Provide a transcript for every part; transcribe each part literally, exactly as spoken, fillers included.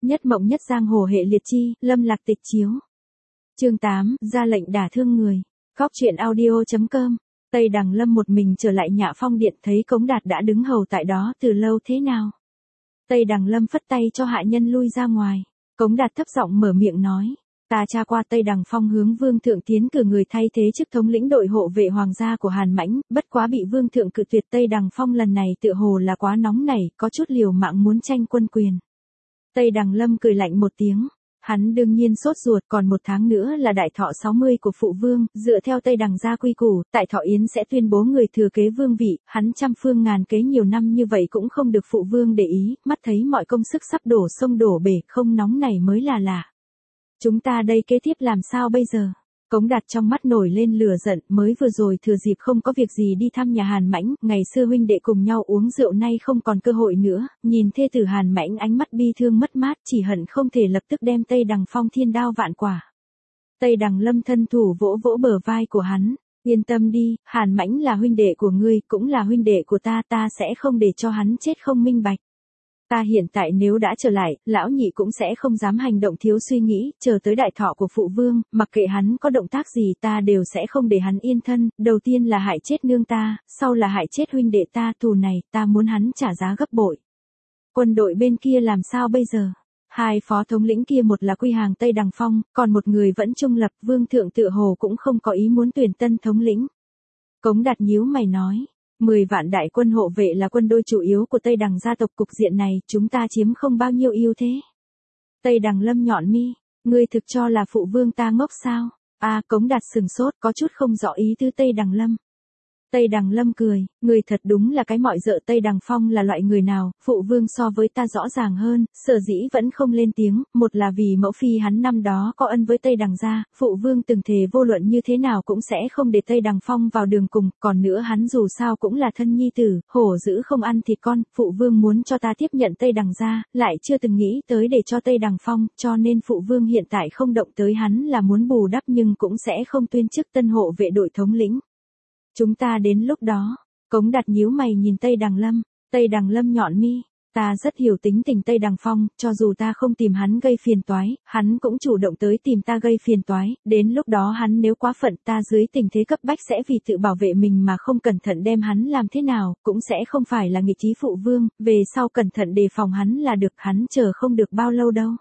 Nhất mộng nhất giang hồ hệ liệt chi, Lâm Lạc tịch chiếu. Chương tám, ra lệnh đả thương người. Góc truyện audio chấm com. Tây Đằng Lâm một mình trở lại Nhạ Phong điện, thấy Cống Đạt đã đứng hầu tại đó từ lâu thế nào. Tây Đằng Lâm phất tay cho hạ nhân lui ra ngoài. Cống Đạt thấp giọng mở miệng nói. Ta tra qua Tây Đằng Phong hướng Vương Thượng tiến cử người thay thế chức thống lĩnh đội hộ vệ hoàng gia của Hàn Mãnh, bất quá bị Vương Thượng cự tuyệt. Tây Đằng Phong lần này tựa hồ là quá nóng nảy, có chút liều mạng muốn tranh quân quyền. Tây Đằng Lâm cười lạnh một tiếng. Hắn đương nhiên sốt ruột, còn một tháng nữa là đại thọ sáu mươi của phụ vương, dựa theo Tây Đằng gia quy củ, tại thọ yến sẽ tuyên bố người thừa kế vương vị, hắn trăm phương ngàn kế nhiều năm như vậy cũng không được phụ vương để ý, mắt thấy mọi công sức sắp đổ sông đổ bể, không nóng này mới là lạ. Chúng ta đây kế tiếp làm sao bây giờ? Cống Đạt trong mắt nổi lên lửa giận, mới vừa rồi thừa dịp không có việc gì đi thăm nhà Hàn Mãnh, ngày xưa huynh đệ cùng nhau uống rượu, nay không còn cơ hội nữa, nhìn thê tử Hàn Mãnh ánh mắt bi thương mất mát, chỉ hận không thể lập tức đem Tây Đằng Phong thiên đao vạn quả. Tây Đằng Lâm thân thủ vỗ vỗ bờ vai của hắn, yên tâm đi, Hàn Mãnh là huynh đệ của ngươi, cũng là huynh đệ của ta, ta sẽ không để cho hắn chết không minh bạch. Ta hiện tại nếu đã trở lại, lão nhị cũng sẽ không dám hành động thiếu suy nghĩ, chờ tới đại thọ của phụ vương, mặc kệ hắn có động tác gì ta đều sẽ không để hắn yên thân, đầu tiên là hại chết nương ta, sau là hại chết huynh đệ ta, thù này, ta muốn hắn trả giá gấp bội. Quân đội bên kia làm sao bây giờ? Hai phó thống lĩnh kia một là quy hàng Tây Đằng Phong, còn một người vẫn trung lập, Vương Thượng tựa hồ cũng không có ý muốn tuyển tân thống lĩnh. Cống Đạt nhíu mày nói. Mười vạn đại quân hộ vệ là quân đôi chủ yếu của Tây Đằng gia tộc, cục diện này chúng ta chiếm không bao nhiêu ưu thế. Tây Đằng Lâm nhọn mi, ngươi thực cho là phụ vương ta ngốc sao? A à, Cống Đạt sừng sốt, có chút không rõ ý tứ Tây Đằng Lâm. Tây Đằng Lâm cười, người thật đúng là cái mọi dợ. Tây Đằng Phong là loại người nào, phụ vương so với ta rõ ràng hơn, sở dĩ vẫn không lên tiếng, một là vì mẫu phi hắn năm đó có ân với Tây Đằng gia, phụ vương từng thề vô luận như thế nào cũng sẽ không để Tây Đằng Phong vào đường cùng, còn nữa hắn dù sao cũng là thân nhi tử, hổ dữ không ăn thịt con, phụ vương muốn cho ta tiếp nhận Tây Đằng gia, lại chưa từng nghĩ tới để cho Tây Đằng Phong, cho nên phụ vương hiện tại không động tới hắn là muốn bù đắp nhưng cũng sẽ không tuyên chức tân hộ vệ đội thống lĩnh. Chúng ta đến lúc đó, Cống Đạt nhíu mày nhìn Tây Đằng Lâm, Tây Đằng Lâm nhọn mi, ta rất hiểu tính tình Tây Đằng Phong, cho dù ta không tìm hắn gây phiền toái, hắn cũng chủ động tới tìm ta gây phiền toái, đến lúc đó hắn nếu quá phận ta dưới tình thế cấp bách sẽ vì tự bảo vệ mình mà không cẩn thận đem hắn làm thế nào, cũng sẽ không phải là nghịch chí phụ vương, về sau cẩn thận đề phòng hắn là được, hắn chờ không được bao lâu đâu.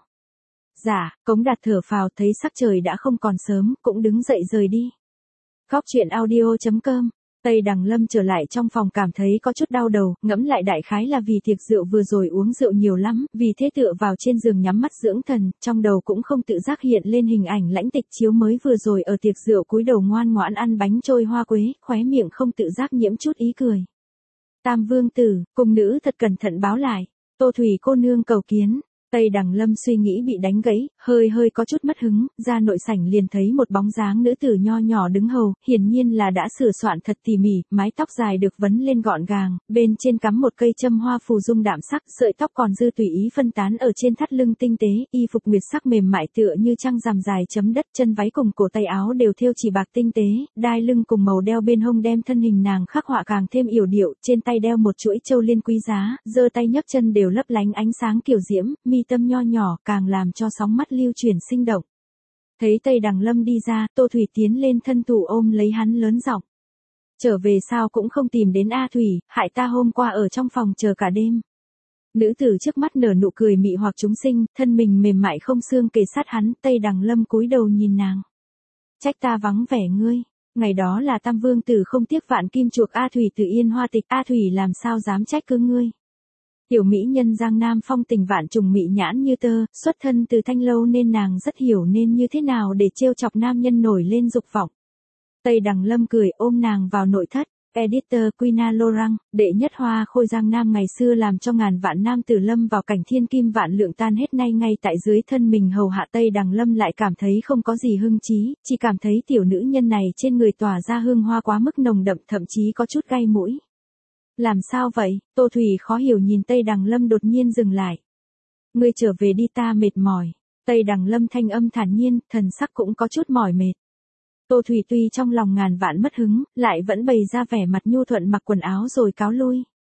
Dạ, Cống Đạt thở phào thấy sắc trời đã không còn sớm, cũng đứng dậy rời đi. Góc truyện audio chấm com. Tây Đằng Lâm trở lại trong phòng cảm thấy có chút đau đầu, ngẫm lại đại khái là vì tiệc rượu vừa rồi uống rượu nhiều lắm, vì thế tựa vào trên giường nhắm mắt dưỡng thần, trong đầu cũng không tự giác hiện lên hình ảnh Lãnh Tịch Chiếu mới vừa rồi ở tiệc rượu cúi đầu ngoan ngoãn ăn bánh trôi hoa quế, khóe miệng không tự giác nhiễm chút ý cười. Tam vương tử, cung nữ thật cẩn thận báo lại, Tô Thủy cô nương cầu kiến. Tây Đằng Lâm suy nghĩ bị đánh gãy, hơi hơi có chút mất hứng, ra nội sảnh liền thấy một bóng dáng nữ tử nho nhỏ đứng hầu, hiển nhiên là đã sửa soạn thật tỉ mỉ, mái tóc dài được vấn lên gọn gàng, bên trên cắm một cây châm hoa phù dung đạm sắc, sợi tóc còn dư tùy ý phân tán ở trên thắt lưng tinh tế, y phục nguyệt sắc mềm mại tựa như trăng rằm dài chấm đất, chân váy cùng cổ tay áo đều thêu chỉ bạc tinh tế, đai lưng cùng màu đeo bên hông đem thân hình nàng khắc họa càng thêm yểu điệu, trên tay đeo một chuỗi châu liên quý giá, giơ tay nhấc chân đều lấp lánh ánh sáng kiểu diễm, mi tâm nho nhỏ càng làm cho sóng mắt lưu chuyển sinh động. Thấy Tây Đằng Lâm đi ra, Tô Thủy tiến lên thân thủ ôm lấy hắn lớn giọng. Trở về sao cũng không tìm đến A Thủy, hại ta hôm qua ở trong phòng chờ cả đêm. Nữ tử trước mắt nở nụ cười mị hoặc chúng sinh, thân mình mềm mại không xương kề sát hắn, Tây Đằng Lâm cúi đầu nhìn nàng. Trách ta vắng vẻ ngươi, ngày đó là Tam vương tử không tiếc vạn kim chuộc A Thủy từ Yên Hoa Tịch, A Thủy làm sao dám trách cứ ngươi. Tiểu mỹ nhân Giang Nam phong tình vạn trùng mị nhãn như tơ, xuất thân từ Thanh Lâu nên nàng rất hiểu nên như thế nào để trêu chọc nam nhân nổi lên dục vọng. Tây Đằng Lâm cười ôm nàng vào nội thất, Editor Quina Lorang, đệ nhất hoa khôi Giang Nam ngày xưa làm cho ngàn vạn nam tử lâm vào cảnh thiên kim vạn lượng tan hết, nay ngay tại dưới thân mình hầu hạ. Tây Đằng Lâm lại cảm thấy không có gì hưng trí, chỉ cảm thấy tiểu nữ nhân này trên người tỏa ra hương hoa quá mức nồng đậm, thậm chí có chút gai mũi. Làm sao vậy? Tô Thủy khó hiểu nhìn Tây Đằng Lâm đột nhiên dừng lại. Ngươi trở về đi, ta mệt mỏi. Tây Đằng Lâm thanh âm thản nhiên, thần sắc cũng có chút mỏi mệt. Tô Thủy tuy trong lòng ngàn vạn mất hứng, lại vẫn bày ra vẻ mặt nhu thuận mặc quần áo rồi cáo lui.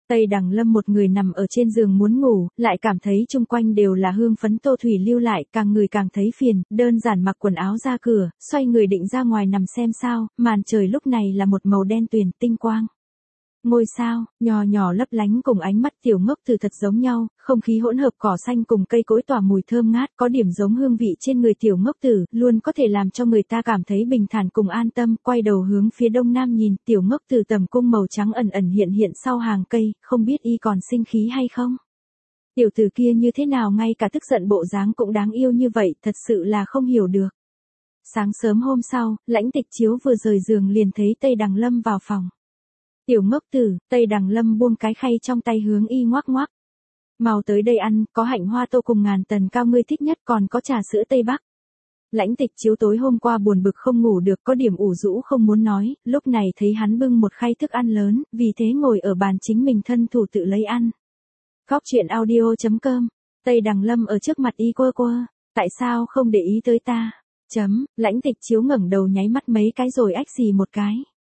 Tây Đằng Lâm một người nằm ở trên giường muốn ngủ, lại cảm thấy chung quanh đều là hương phấn Tô Thủy lưu lại, càng người càng thấy phiền, đơn giản mặc quần áo ra cửa, xoay người định ra ngoài nằm xem sao, màn trời lúc này là một màu đen tuyền tinh quang. Ngôi sao, nhỏ nhỏ lấp lánh cùng ánh mắt Tiểu Ngốc Tử thật giống nhau, không khí hỗn hợp cỏ xanh cùng cây cối tỏa mùi thơm ngát, có điểm giống hương vị trên người Tiểu Ngốc Tử, luôn có thể làm cho người ta cảm thấy bình thản cùng an tâm, quay đầu hướng phía đông nam nhìn, Tiểu Ngốc Tử tầm cung màu trắng ẩn ẩn hiện hiện sau hàng cây, không biết y còn sinh khí hay không. Tiểu tử kia như thế nào ngay cả tức giận bộ dáng cũng đáng yêu như vậy, thật sự là không hiểu được. Sáng sớm hôm sau, Lãnh Tịch Chiếu vừa rời giường liền thấy Tây Đằng Lâm vào phòng. Tiểu Ngốc Tử, Tây Đằng Lâm buông cái khay trong tay hướng y ngoắc ngoắc. Mau tới đây ăn, có hạnh hoa tô cùng ngàn tần cao ngươi thích nhất, còn có trà sữa Tây Bắc. Lãnh Tịch Chiếu tối hôm qua buồn bực không ngủ được, có điểm ủ rũ không muốn nói, lúc này thấy hắn bưng một khay thức ăn lớn, vì thế ngồi ở bàn chính mình thân thủ tự lấy ăn. Góc truyện audio chấm com, Tây Đằng Lâm ở trước mặt y quơ quơ, tại sao không để ý tới ta? Chấm, Lãnh Tịch Chiếu ngẩng đầu nháy mắt mấy cái rồi ách xì một cái.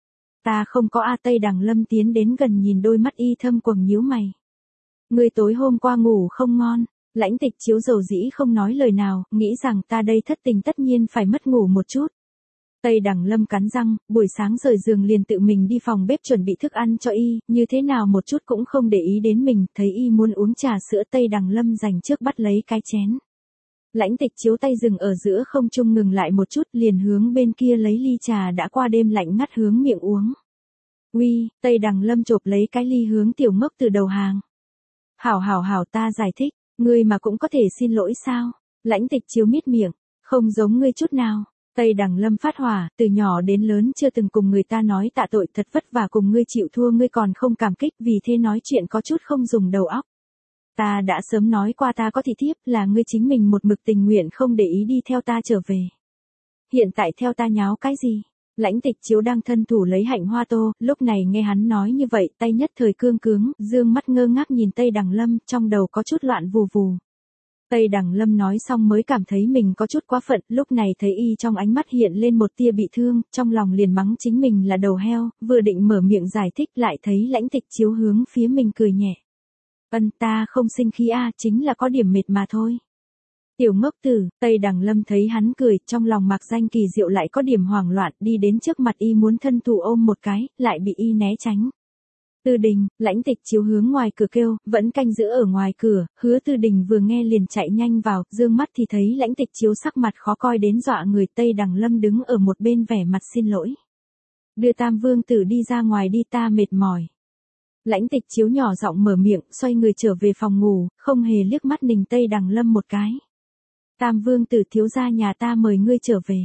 Ta không có a. Tây Đằng Lâm tiến đến gần nhìn đôi mắt y thâm quầng nhíu mày. Ngươi tối hôm qua ngủ không ngon. Lãnh Tịch Chiếu dầu dĩ không nói lời nào, nghĩ rằng ta đây thất tình tất nhiên phải mất ngủ một chút. Tây Đằng Lâm cắn răng, buổi sáng rời giường liền tự mình đi phòng bếp chuẩn bị thức ăn cho y, như thế nào một chút cũng không để ý đến mình, thấy y muốn uống trà sữa Tây Đằng Lâm dành trước bắt lấy cái chén. Lãnh Tịch Chiếu tay dừng ở giữa không trung ngừng lại một chút liền hướng bên kia lấy ly trà đã qua đêm lạnh ngắt hướng miệng uống. Uy, Tây Đằng Lâm chộp lấy cái ly hướng Tiểu Ngốc từ đầu hàng. Hảo hảo hảo ta giải thích, ngươi mà cũng có thể xin lỗi sao? Lãnh Tịch Chiếu miết miệng, không giống ngươi chút nào. Tây Đằng Lâm phát hỏa, từ nhỏ đến lớn chưa từng cùng người ta nói tạ tội, thật vất vả cùng ngươi chịu thua ngươi còn không cảm kích, vì thế nói chuyện có chút không dùng đầu óc. Ta đã sớm nói qua ta có thị thiếp, là ngươi chính mình một mực tình nguyện không để ý đi theo ta trở về. Hiện tại theo ta nháo cái gì? Lãnh Tịch Chiếu đang thân thủ lấy hạnh hoa tô, lúc này nghe hắn nói như vậy, tay nhất thời cương cứng, dương mắt ngơ ngác nhìn Tây Đằng Lâm, trong đầu có chút loạn vù vù. Tây Đằng Lâm nói xong mới cảm thấy mình có chút quá phận, lúc này thấy y trong ánh mắt hiện lên một tia bị thương, trong lòng liền mắng chính mình là đầu heo, vừa định mở miệng giải thích lại thấy Lãnh Tịch Chiếu hướng phía mình cười nhẹ. Ân ta không sinh khí a, chính là có điểm mệt mà thôi. Tiểu Ngốc Tử, Tây Đằng Lâm thấy hắn cười, trong lòng mạc danh kỳ diệu lại có điểm hoảng loạn, đi đến trước mặt y muốn thân thủ ôm một cái, lại bị y né tránh. Tư Đình, Lãnh Tịch Chiếu hướng ngoài cửa kêu, vẫn canh giữ ở ngoài cửa, Hứa Tư Đình vừa nghe liền chạy nhanh vào, dương mắt thì thấy Lãnh Tịch Chiếu sắc mặt khó coi đến dọa người. Tây Đằng Lâm đứng ở một bên vẻ mặt xin lỗi. Đưa Tam Vương Tử đi ra ngoài đi, ta mệt mỏi. Lãnh Tịch Chiếu nhỏ giọng mở miệng, xoay người trở về phòng ngủ, không hề liếc mắt nhìn Tây Đằng Lâm một cái. Tam Vương Tử thiếu gia nhà ta mời ngươi trở về.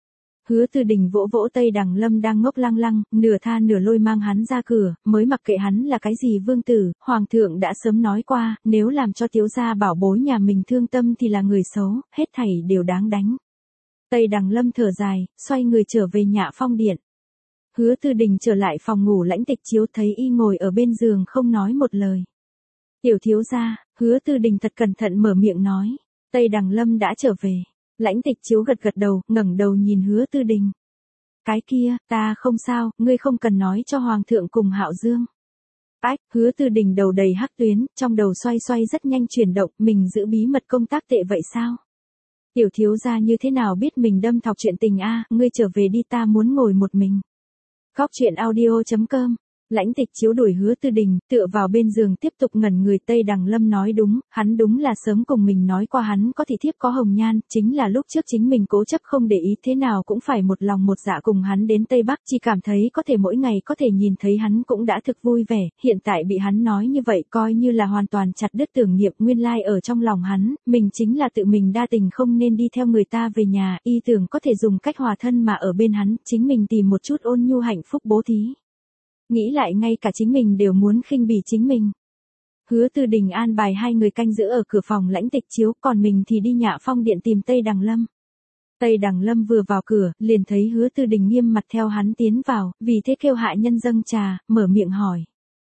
Hứa Tư Đình vỗ vỗ Tây Đằng Lâm đang ngốc lăng lăng, nửa tha nửa lôi mang hắn ra cửa, mới mặc kệ hắn là cái gì vương tử, hoàng thượng đã sớm nói qua, nếu làm cho thiếu gia bảo bối nhà mình thương tâm thì là người xấu, hết thảy đều đáng đánh. Tây Đằng Lâm thở dài, xoay người trở về Nhạ Phong điện. Hứa Tư Đình trở lại phòng ngủ. Lãnh Tịch Chiếu thấy y ngồi ở bên giường không nói một lời. Tiểu thiếu gia, Hứa Tư Đình thật cẩn thận mở miệng nói. Tây Đằng Lâm đã trở về. Lãnh Tịch Chiếu gật gật đầu, ngẩng đầu nhìn Hứa Tư Đình. Cái kia, ta không sao, ngươi không cần nói cho Hoàng thượng cùng Hạo Dương. Ách, Hứa Tư Đình đầu đầy hắc tuyến, trong đầu xoay xoay rất nhanh chuyển động, mình giữ bí mật công tác tệ vậy sao? Tiểu thiếu gia như thế nào biết mình đâm thọc chuyện tình a, ngươi trở về đi, ta muốn ngồi một mình. Góc truyện audio chấm com. Lãnh Tịch Chiếu đuổi Hứa Tư Đình, tựa vào bên giường tiếp tục ngẩn người. Tây Đằng Lâm nói đúng, hắn đúng là sớm cùng mình nói qua hắn có thị thiếp có hồng nhan, chính là lúc trước chính mình cố chấp không để ý, thế nào cũng phải một lòng một dạ cùng hắn đến Tây Bắc, chỉ cảm thấy có thể mỗi ngày có thể nhìn thấy hắn cũng đã thực vui vẻ, hiện tại bị hắn nói như vậy coi như là hoàn toàn chặt đứt tưởng niệm. Nguyên lai ở trong lòng hắn, mình chính là tự mình đa tình không nên đi theo người ta về nhà, y tưởng có thể dùng cách hòa thân mà ở bên hắn, chính mình tìm một chút ôn nhu hạnh phúc bố thí. Nghĩ lại ngay cả chính mình đều muốn khinh bỉ chính mình. Hứa Tư Đình an bài hai người canh giữ ở cửa phòng Lãnh Tịch Chiếu, còn mình thì đi Nhạ Phong điện tìm Tây Đằng Lâm. Tây Đằng Lâm vừa vào cửa, liền thấy Hứa Tư Đình nghiêm mặt theo hắn tiến vào, vì thế kêu hạ nhân dâng trà, mở miệng hỏi.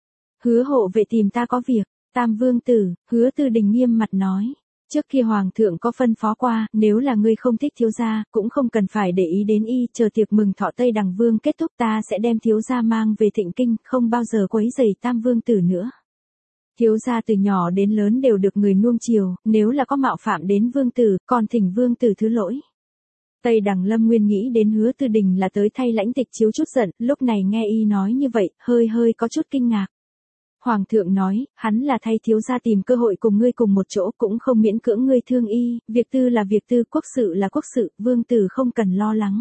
Hứa hộ vệ tìm ta có việc. Tam Vương Tử, Hứa Tư Đình nghiêm mặt nói. Trước kia Hoàng thượng có phân phó qua, nếu là ngươi không thích thiếu gia, cũng không cần phải để ý đến y, chờ tiệc mừng thọ Tây Đằng Vương kết thúc ta sẽ đem thiếu gia mang về Thịnh Kinh, không bao giờ quấy rầy Tam Vương Tử nữa. Thiếu gia từ nhỏ đến lớn đều được người nuông chiều, nếu là có mạo phạm đến vương tử, còn thỉnh vương tử thứ lỗi. Tây Đằng Lâm nguyên nghĩ đến Hứa Tư Đình là tới thay Lãnh Tịch Chiếu chút giận, lúc này nghe y nói như vậy, hơi hơi có chút kinh ngạc. Hoàng thượng nói, hắn là thay thiếu gia tìm cơ hội cùng ngươi cùng một chỗ, cũng không miễn cưỡng ngươi thương y, việc tư là việc tư, quốc sự là quốc sự, vương tử không cần lo lắng.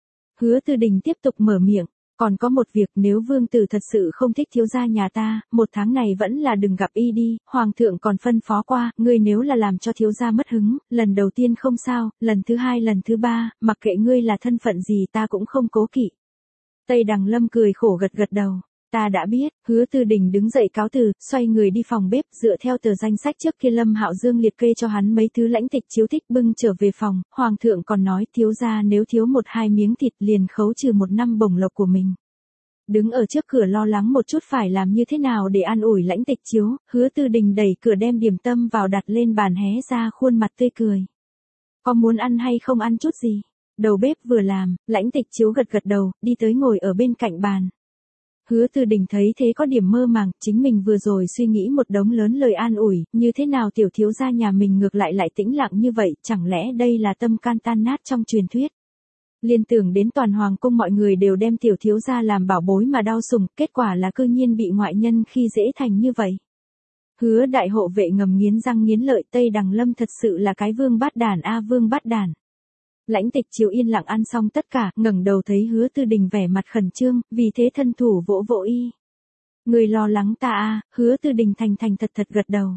Hứa Tư Đình tiếp tục mở miệng, còn có một việc, nếu vương tử thật sự không thích thiếu gia nhà ta, một tháng này vẫn là đừng gặp y đi, hoàng thượng còn phân phó qua, ngươi nếu là làm cho thiếu gia mất hứng, lần đầu tiên không sao, lần thứ hai lần thứ ba, mặc kệ ngươi là thân phận gì ta cũng không cố kỵ. Tây Đằng Lâm cười khổ gật gật đầu. Ta đã biết. Hứa Tư Đình đứng dậy cáo từ, xoay người đi phòng bếp, dựa theo tờ danh sách trước kia Lâm Hạo Dương liệt kê cho hắn mấy thứ Lãnh Tịch Chiếu thích bưng trở về phòng, hoàng thượng còn nói thiếu gia nếu thiếu một hai miếng thịt liền khấu trừ một năm bổng lộc của mình. Đứng ở trước cửa lo lắng một chút phải làm như thế nào để an ủi Lãnh Tịch Chiếu, Hứa Tư Đình đẩy cửa đem điểm tâm vào đặt lên bàn hé ra khuôn mặt tươi cười. Có muốn ăn hay không ăn chút gì? Đầu bếp vừa làm, Lãnh Tịch Chiếu gật gật đầu, đi tới ngồi ở bên cạnh bàn. Hứa Tư Đình thấy thế có điểm mơ màng, chính mình vừa rồi suy nghĩ một đống lớn lời an ủi, như thế nào tiểu thiếu gia nhà mình ngược lại lại tĩnh lặng như vậy, chẳng lẽ đây là tâm can tan nát trong truyền thuyết. Liên tưởng đến toàn hoàng cung mọi người đều đem tiểu thiếu gia làm bảo bối mà đau sủng, kết quả là cư nhiên bị ngoại nhân khi dễ thành như vậy. Hứa đại hộ vệ ngầm nghiến răng nghiến lợi, Tây Đằng Lâm thật sự là cái vương bát đản a vương bát đản. Lãnh Tịch Chiếu yên lặng ăn xong tất cả, ngẩng đầu thấy Hứa Tư Đình vẻ mặt khẩn trương, vì thế thân thủ vỗ vỗ y. Người lo lắng ta à, Hứa Tư Đình thành thành thật thật gật đầu.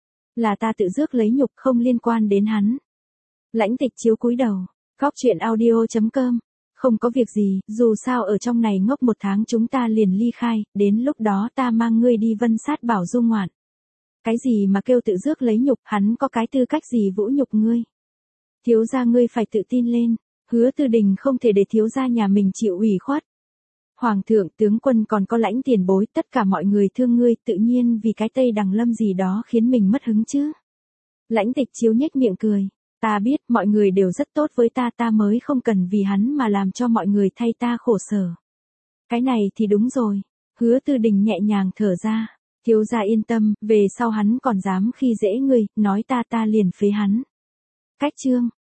Là ta tự rước lấy nhục, không liên quan đến hắn. Lãnh Tịch Chiếu cúi đầu, Góc Truyện Audio chấm com. Không có việc gì, dù sao ở trong này ngốc một tháng chúng ta liền ly khai, đến lúc đó ta mang ngươi đi Vân Sát Bảo du ngoạn. Cái gì mà kêu tự rước lấy nhục, hắn có cái tư cách gì vũ nhục ngươi? Thiếu gia ngươi phải tự tin lên, Hứa Tư Đình không thể để thiếu gia nhà mình chịu ủy khuất. Hoàng thượng, tướng quân còn có Lãnh tiền bối, tất cả mọi người thương ngươi, tự nhiên vì cái Tây Đằng Lâm gì đó khiến mình mất hứng chứ. Lãnh Tịch Chiếu nhếch miệng cười, ta biết, mọi người đều rất tốt với ta, ta mới không cần vì hắn mà làm cho mọi người thay ta khổ sở. Cái này thì đúng rồi. Hứa Tư Đình nhẹ nhàng thở ra, thiếu gia yên tâm, về sau hắn còn dám khi dễ ngươi, nói ta ta liền phế hắn. Cách chương